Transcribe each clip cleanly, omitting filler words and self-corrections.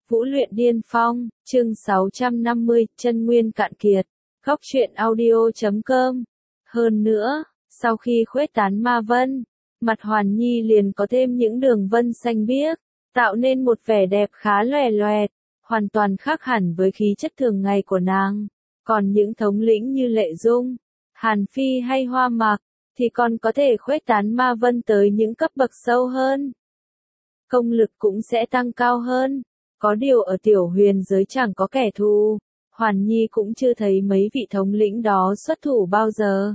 Vũ luyện điên phong, chương 650, chân nguyên cạn kiệt. Góc truyện audio.com. Hơn nữa, sau khi khuếch tán ma vân, mặt Hoàn Nhi liền có thêm những đường vân xanh biếc, tạo nên một vẻ đẹp khá lòe loẹt, hoàn toàn khác hẳn với khí chất thường ngày của nàng. Còn những thống lĩnh như Lệ Dung, Hàn Phi hay Hoa Mạc, thì còn có thể khuếch tán ma vân tới những cấp bậc sâu hơn. Công lực cũng sẽ tăng cao hơn. Có điều ở tiểu huyền giới chẳng có kẻ thù, Hoàn Nhi cũng chưa thấy mấy vị thống lĩnh đó xuất thủ bao giờ.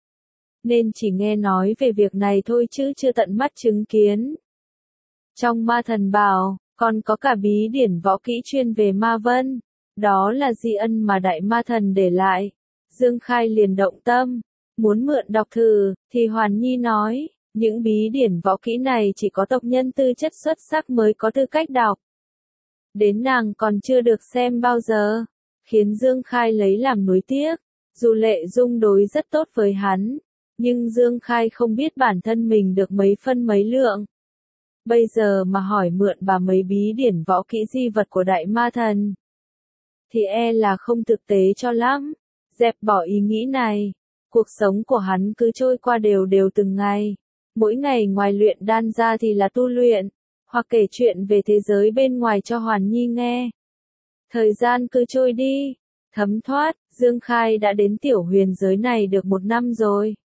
Nên chỉ nghe nói về việc này thôi chứ chưa tận mắt chứng kiến. Trong ma thần bảo, còn có cả bí điển võ kỹ chuyên về ma vân, đó là di ân mà đại ma thần để lại. Dương Khai liền động tâm, muốn mượn đọc thử, thì Hoàn Nhi nói, những bí điển võ kỹ này chỉ có tộc nhân tư chất xuất sắc mới có tư cách đọc. Đến nàng còn chưa được xem bao giờ, khiến Dương Khai lấy làm nuối tiếc. Dù Lệ Dung đối rất tốt với hắn, nhưng Dương Khai không biết bản thân mình được mấy phân mấy lượng. Bây giờ mà hỏi mượn bà mấy bí điển võ kỹ di vật của đại ma thần, thì e là không thực tế cho lắm. Dẹp bỏ ý nghĩ này, cuộc sống của hắn cứ trôi qua đều đều từng ngày. Mỗi ngày ngoài luyện đan ra thì là tu luyện, hoặc kể chuyện về thế giới bên ngoài cho Hoàn Nhi nghe. Thời gian cứ trôi đi, thấm thoát, Dương Khai đã đến tiểu huyền giới này được 1 năm rồi.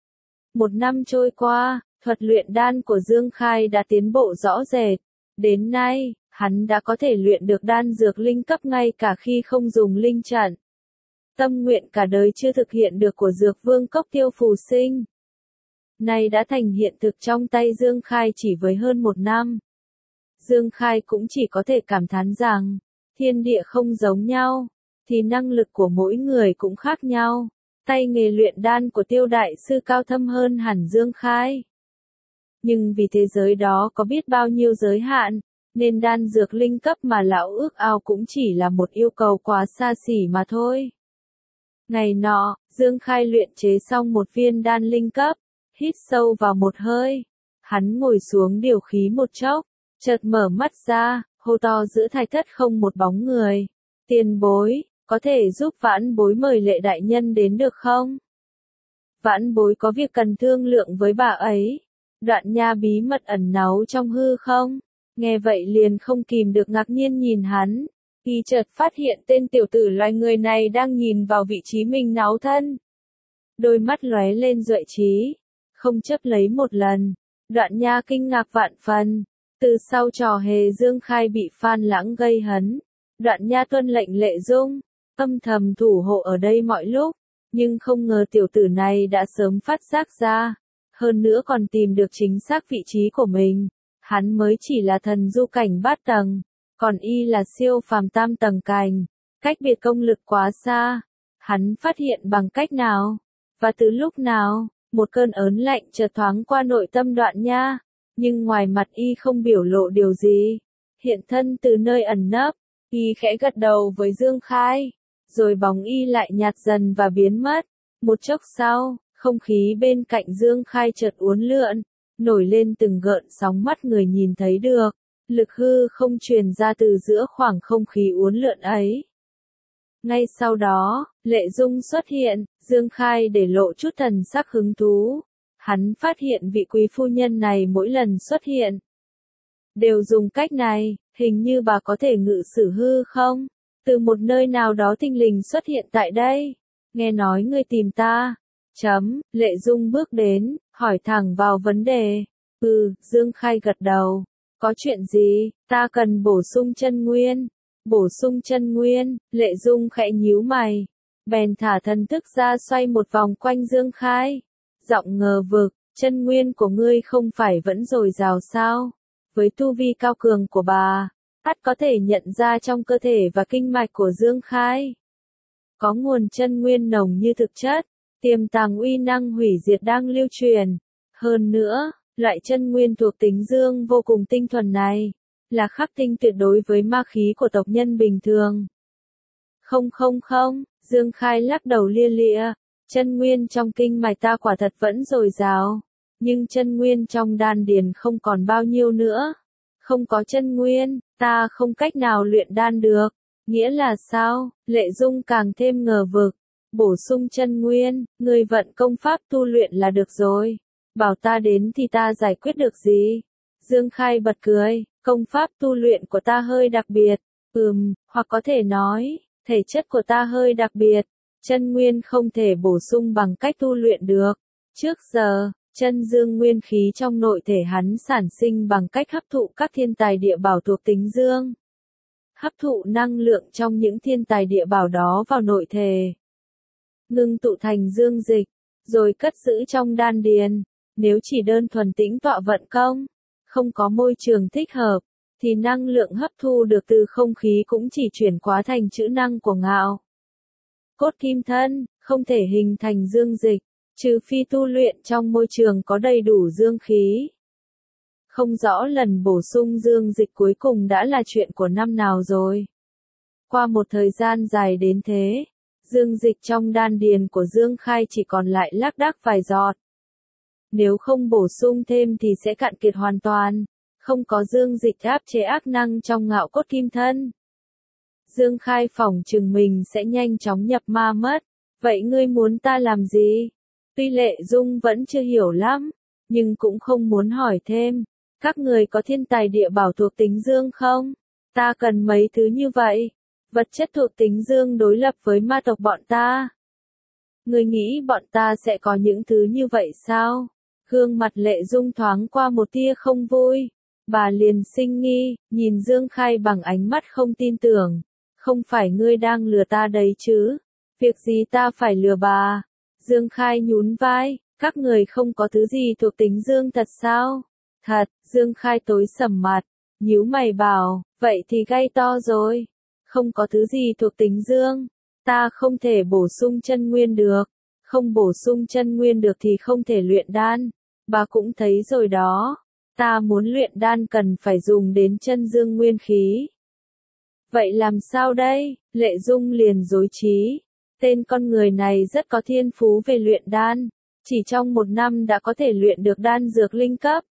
1 năm trôi qua, thuật luyện đan của Dương Khai đã tiến bộ rõ rệt. Đến nay, hắn đã có thể luyện được đan dược linh cấp ngay cả khi không dùng linh trận. Tâm nguyện cả đời chưa thực hiện được của Dược Vương Cốc Tiêu Phù Sinh, nay đã thành hiện thực trong tay Dương Khai chỉ với hơn 1 năm. Dương Khai cũng chỉ có thể cảm thán rằng, thiên địa không giống nhau, thì năng lực của mỗi người cũng khác nhau. Tay nghề luyện đan của Tiêu đại sư cao thâm hơn hẳn Dương Khai. Nhưng vì thế giới đó có biết bao nhiêu giới hạn, nên đan dược linh cấp mà lão ước ao cũng chỉ là một yêu cầu quá xa xỉ mà thôi. Ngày nọ, Dương Khai luyện chế xong một viên đan linh cấp, hít sâu vào một hơi. Hắn ngồi xuống điều khí một chốc, chợt mở mắt ra, hô to giữa thạch thất không một bóng người. Tiền bối, có thể giúp vãn bối mời Lệ đại nhân đến được không? Vãn bối có việc cần thương lượng với bà ấy. Đoạn Nha bí mật ẩn náu trong hư không? Nghe vậy liền không kìm được ngạc nhiên nhìn hắn. Y chợt phát hiện tên tiểu tử loài người này đang nhìn vào vị trí mình náu thân. Đôi mắt lóe lên duệ trí, không chấp lấy một lần. Đoạn Nha kinh ngạc vạn phần. Từ sau trò hề Dương Khai bị Phan Lãng gây hấn, Đoạn Nha tuân lệnh Lệ Dung, âm thầm thủ hộ ở đây mọi lúc, nhưng không ngờ tiểu tử này đã sớm phát giác ra, hơn nữa còn tìm được chính xác vị trí của mình. Hắn mới chỉ là thần du cảnh bát tầng, còn y là siêu phàm tam tầng cảnh, cách biệt công lực quá xa. Hắn phát hiện bằng cách nào, và từ lúc nào? Một cơn ớn lạnh chợt thoáng qua nội tâm Đoạn Nha, nhưng ngoài mặt y không biểu lộ điều gì. Hiện thân từ nơi ẩn nấp, y khẽ gật đầu với Dương Khai, rồi bóng y lại nhạt dần và biến mất. Một chốc sau, không khí bên cạnh Dương Khai chợt uốn lượn, nổi lên từng gợn sóng mắt người nhìn thấy được. Lực hư không truyền ra từ giữa khoảng không khí uốn lượn ấy. Ngay sau đó, Lệ Dung xuất hiện, Dương Khai để lộ chút thần sắc hứng thú. Hắn phát hiện vị quý phu nhân này mỗi lần xuất hiện đều dùng cách này, hình như bà có thể ngự sử hư không? Từ một nơi nào đó thình lình xuất hiện tại đây. Nghe nói ngươi tìm ta. Lệ Dung bước đến, hỏi thẳng vào vấn đề. Dương Khai gật đầu. Có chuyện gì? Ta cần bổ sung chân nguyên. Bổ sung chân nguyên, Lệ Dung khẽ nhíu mày. Bèn thả thần thức ra xoay một vòng quanh Dương Khai. Giọng ngờ vực, chân nguyên của ngươi không phải vẫn dồi dào sao? Với tu vi cao cường của bà, ắt có thể nhận ra trong cơ thể và kinh mạch của Dương Khai có nguồn chân nguyên nồng như thực chất, tiềm tàng uy năng hủy diệt đang lưu truyền. Hơn nữa, loại chân nguyên thuộc tính dương vô cùng tinh thuần này, là khắc tinh tuyệt đối với ma khí của tộc nhân bình thường. Không, Dương Khai lắc đầu lia lịa, chân nguyên trong kinh mạch ta quả thật vẫn dồi dào, nhưng chân nguyên trong đan điền không còn bao nhiêu nữa. Không có chân nguyên, ta không cách nào luyện đan được. Nghĩa là sao? Lệ Dung càng thêm ngờ vực. Bổ sung chân nguyên, ngươi vận công pháp tu luyện là được rồi. Bảo ta đến thì ta giải quyết được gì? Dương Khai bật cười, công pháp tu luyện của ta hơi đặc biệt. Hoặc có thể nói, thể chất của ta hơi đặc biệt. Chân nguyên không thể bổ sung bằng cách tu luyện được. Trước giờ, chân dương nguyên khí trong nội thể hắn sản sinh bằng cách hấp thụ các thiên tài địa bảo thuộc tính dương. Hấp thụ năng lượng trong những thiên tài địa bảo đó vào nội thể. Ngưng tụ thành dương dịch, rồi cất giữ trong đan điền. Nếu chỉ đơn thuần tĩnh tọa vận công, không có môi trường thích hợp, thì năng lượng hấp thu được từ không khí cũng chỉ chuyển hóa thành chữ năng của ngạo. Cốt kim thân, không thể hình thành dương dịch, trừ phi tu luyện trong môi trường có đầy đủ dương khí. Không rõ lần bổ sung dương dịch cuối cùng đã là chuyện của năm nào rồi. Qua một thời gian dài đến thế, dương dịch trong đan điền của Dương Khai chỉ còn lại lác đác vài giọt. Nếu không bổ sung thêm thì sẽ cạn kiệt hoàn toàn, không có dương dịch áp chế ác năng trong ngạo cốt kim thân. Dương Khai phỏng chừng mình sẽ nhanh chóng nhập ma mất. Vậy ngươi muốn ta làm gì? Tuy Lệ Dung vẫn chưa hiểu lắm, nhưng cũng không muốn hỏi thêm. Các người có thiên tài địa bảo thuộc tính dương không? Ta cần mấy thứ như vậy. Vật chất thuộc tính dương đối lập với ma tộc bọn ta. Ngươi nghĩ bọn ta sẽ có những thứ như vậy sao? Gương mặt Lệ Dung thoáng qua một tia không vui. Bà liền sinh nghi, nhìn Dương Khai bằng ánh mắt không tin tưởng. Không phải ngươi đang lừa ta đấy chứ? Việc gì ta phải lừa bà? Dương Khai nhún vai, các người không có thứ gì thuộc tính dương thật sao? Thật, Dương Khai tối sầm mặt, nhíu mày bảo, vậy thì gay to rồi. Không có thứ gì thuộc tính dương, ta không thể bổ sung chân nguyên được. Không bổ sung chân nguyên được thì không thể luyện đan. Bà cũng thấy rồi đó, ta muốn luyện đan cần phải dùng đến chân dương nguyên khí. Vậy làm sao đây? Lệ Dung liền rối trí. Tên con người này rất có thiên phú về luyện đan, chỉ trong 1 năm đã có thể luyện được đan dược linh cấp.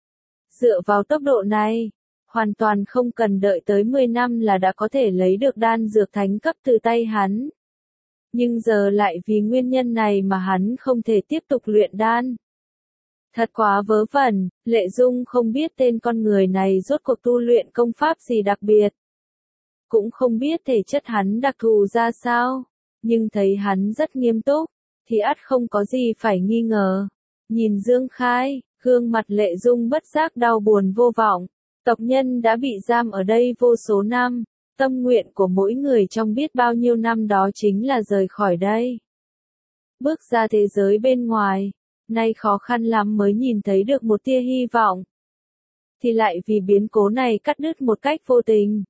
Dựa vào tốc độ này, hoàn toàn không cần đợi tới 10 năm là đã có thể lấy được đan dược thánh cấp từ tay hắn. Nhưng giờ lại vì nguyên nhân này mà hắn không thể tiếp tục luyện đan. Thật quá vớ vẩn, Lệ Dung không biết tên con người này rốt cuộc tu luyện công pháp gì đặc biệt. Cũng không biết thể chất hắn đặc thù ra sao, nhưng thấy hắn rất nghiêm túc, thì ắt không có gì phải nghi ngờ. Nhìn Dương Khai, gương mặt Lệ Dung bất giác đau buồn vô vọng. Tộc nhân đã bị giam ở đây vô số năm, tâm nguyện của mỗi người trong biết bao nhiêu năm đó chính là rời khỏi đây. Bước ra thế giới bên ngoài, nay khó khăn lắm mới nhìn thấy được một tia hy vọng. Thì lại vì biến cố này cắt đứt một cách vô tình.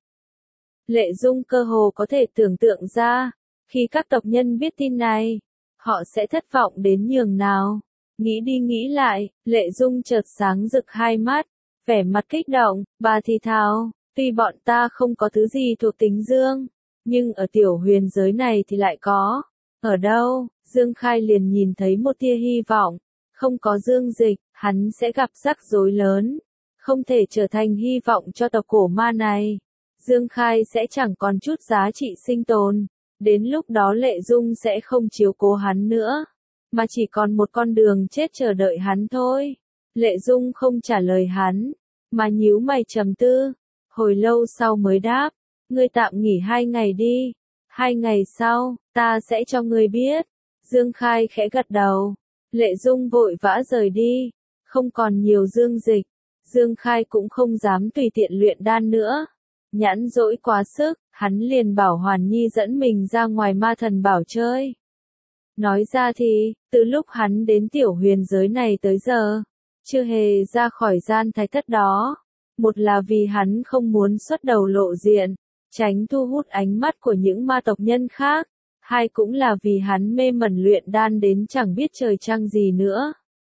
Lệ Dung cơ hồ có thể tưởng tượng ra, khi các tộc nhân biết tin này, họ sẽ thất vọng đến nhường nào. Nghĩ đi nghĩ lại, Lệ Dung chợt sáng rực hai mắt, vẻ mặt kích động, bà thì thào, tuy bọn ta không có thứ gì thuộc tính dương, nhưng ở tiểu huyền giới này thì lại có. Ở đâu? Dương Khai liền nhìn thấy một tia hy vọng, không có dương dịch, hắn sẽ gặp rắc rối lớn, không thể trở thành hy vọng cho tộc cổ ma này. Dương Khai sẽ chẳng còn chút giá trị sinh tồn, đến lúc đó Lệ Dung sẽ không chiếu cố hắn nữa, mà chỉ còn một con đường chết chờ đợi hắn thôi. Lệ Dung không trả lời hắn, mà nhíu mày trầm tư, hồi lâu sau mới đáp, ngươi tạm nghỉ 2 ngày đi, 2 ngày sau, ta sẽ cho ngươi biết. Dương Khai khẽ gật đầu, Lệ Dung vội vã rời đi, không còn nhiều dương dịch, Dương Khai cũng không dám tùy tiện luyện đan nữa. Nhãn dỗi quá sức, hắn liền bảo Hoàn Nhi dẫn mình ra ngoài ma thần bảo chơi. Nói ra thì, từ lúc hắn đến tiểu huyền giới này tới giờ, chưa hề ra khỏi gian thái thất đó. Một là vì hắn không muốn xuất đầu lộ diện, tránh thu hút ánh mắt của những ma tộc nhân khác. Hai cũng là vì hắn mê mẩn luyện đan đến chẳng biết trời trăng gì nữa.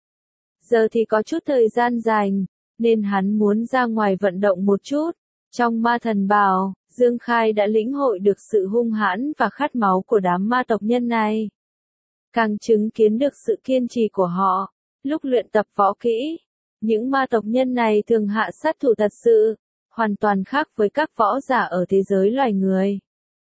Giờ thì có chút thời gian dành, nên hắn muốn ra ngoài vận động một chút. Trong ma thần bào, Dương Khai đã lĩnh hội được sự hung hãn và khát máu của đám ma tộc nhân này. Càng chứng kiến được sự kiên trì của họ, lúc luyện tập võ kỹ. Những ma tộc nhân này thường hạ sát thủ thật sự, hoàn toàn khác với các võ giả ở thế giới loài người.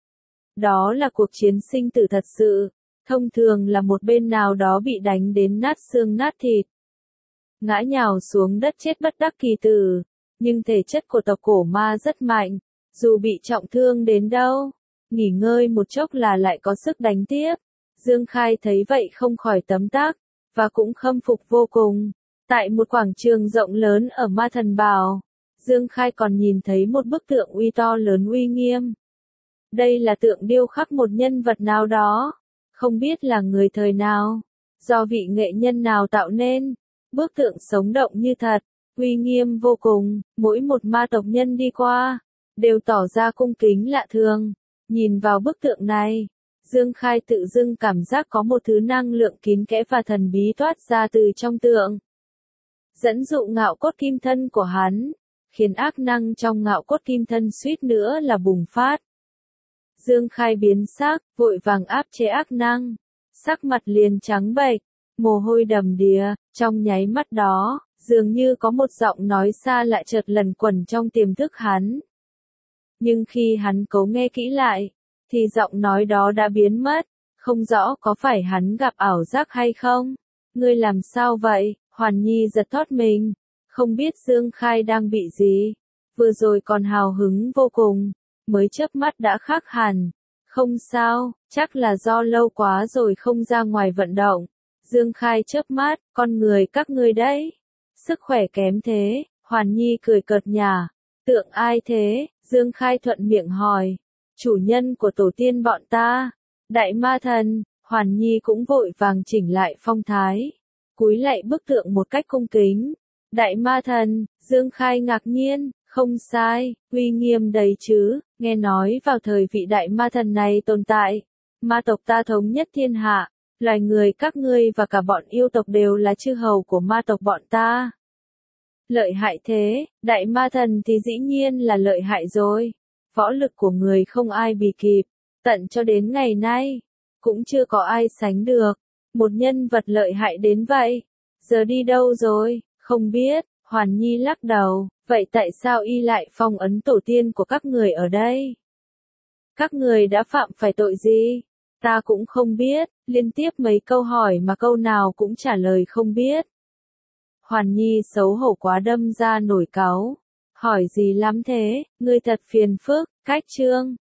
Đó là cuộc chiến sinh tử thật sự, thông thường là một bên nào đó bị đánh đến nát xương nát thịt, ngã nhào xuống đất chết bất đắc kỳ tử, nhưng thể chất của tộc cổ ma rất mạnh, dù bị trọng thương đến đâu, nghỉ ngơi một chốc là lại có sức đánh tiếp. Dương Khai thấy vậy không khỏi tấm tắc, và cũng khâm phục vô cùng. Tại một quảng trường rộng lớn ở Ma Thần Bảo, Dương Khai còn nhìn thấy một bức tượng uy to lớn uy nghiêm. Đây là tượng điêu khắc một nhân vật nào đó, không biết là người thời nào, do vị nghệ nhân nào tạo nên. Bức tượng sống động như thật, uy nghiêm vô cùng, mỗi một ma tộc nhân đi qua, đều tỏ ra cung kính lạ thường. Nhìn vào bức tượng này, Dương Khai tự dưng cảm giác có một thứ năng lượng kín kẽ và thần bí toát ra từ trong tượng, dẫn dụ ngạo cốt kim thân của hắn, khiến ác năng trong ngạo cốt kim thân suýt nữa là bùng phát. Dương Khai biến sắc, vội vàng áp chế ác năng, sắc mặt liền trắng bệch, mồ hôi đầm đìa. Trong nháy mắt đó, dường như có một giọng nói xa lạ chợt lần quẩn trong tiềm thức hắn. Nhưng khi hắn cố nghe kỹ lại, thì giọng nói đó đã biến mất, không rõ có phải hắn gặp ảo giác hay không. Ngươi làm sao vậy? Hoàn Nhi giật thót mình, không biết Dương Khai đang bị gì. Vừa rồi còn hào hứng vô cùng, mới chớp mắt đã khác hẳn. Không sao, chắc là do lâu quá rồi không ra ngoài vận động. Dương Khai chớp mắt, con người các ngươi đấy. Sức khỏe kém thế, Hoàn Nhi cười cợt nhả. Tượng ai thế? Dương Khai thuận miệng hỏi. Chủ nhân của tổ tiên bọn ta. Đại ma thần. Hoàn Nhi cũng vội vàng chỉnh lại phong thái, cúi lạy bức tượng một cách cung kính. Đại ma thần. Dương Khai ngạc nhiên. Không sai, uy nghiêm đấy chứ. Nghe nói vào thời vị đại ma thần này tồn tại, ma tộc ta thống nhất thiên hạ. Loài người các ngươi và cả bọn yêu tộc đều là chư hầu của ma tộc bọn ta. Lợi hại thế, đại ma thần thì dĩ nhiên là lợi hại rồi. Võ lực của người không ai bì kịp, tận cho đến ngày nay, cũng chưa có ai sánh được. Một nhân vật lợi hại đến vậy, giờ đi đâu rồi, không biết. Hoàn Nhi lắc đầu, vậy tại sao y lại phong ấn tổ tiên của các người ở đây? Các người đã phạm phải tội gì? Ta cũng không biết, liên tiếp mấy câu hỏi mà câu nào cũng trả lời không biết. Hoàn Nhi xấu hổ quá đâm ra nổi cáu. Hỏi gì lắm thế, ngươi thật phiền phức, cách chương.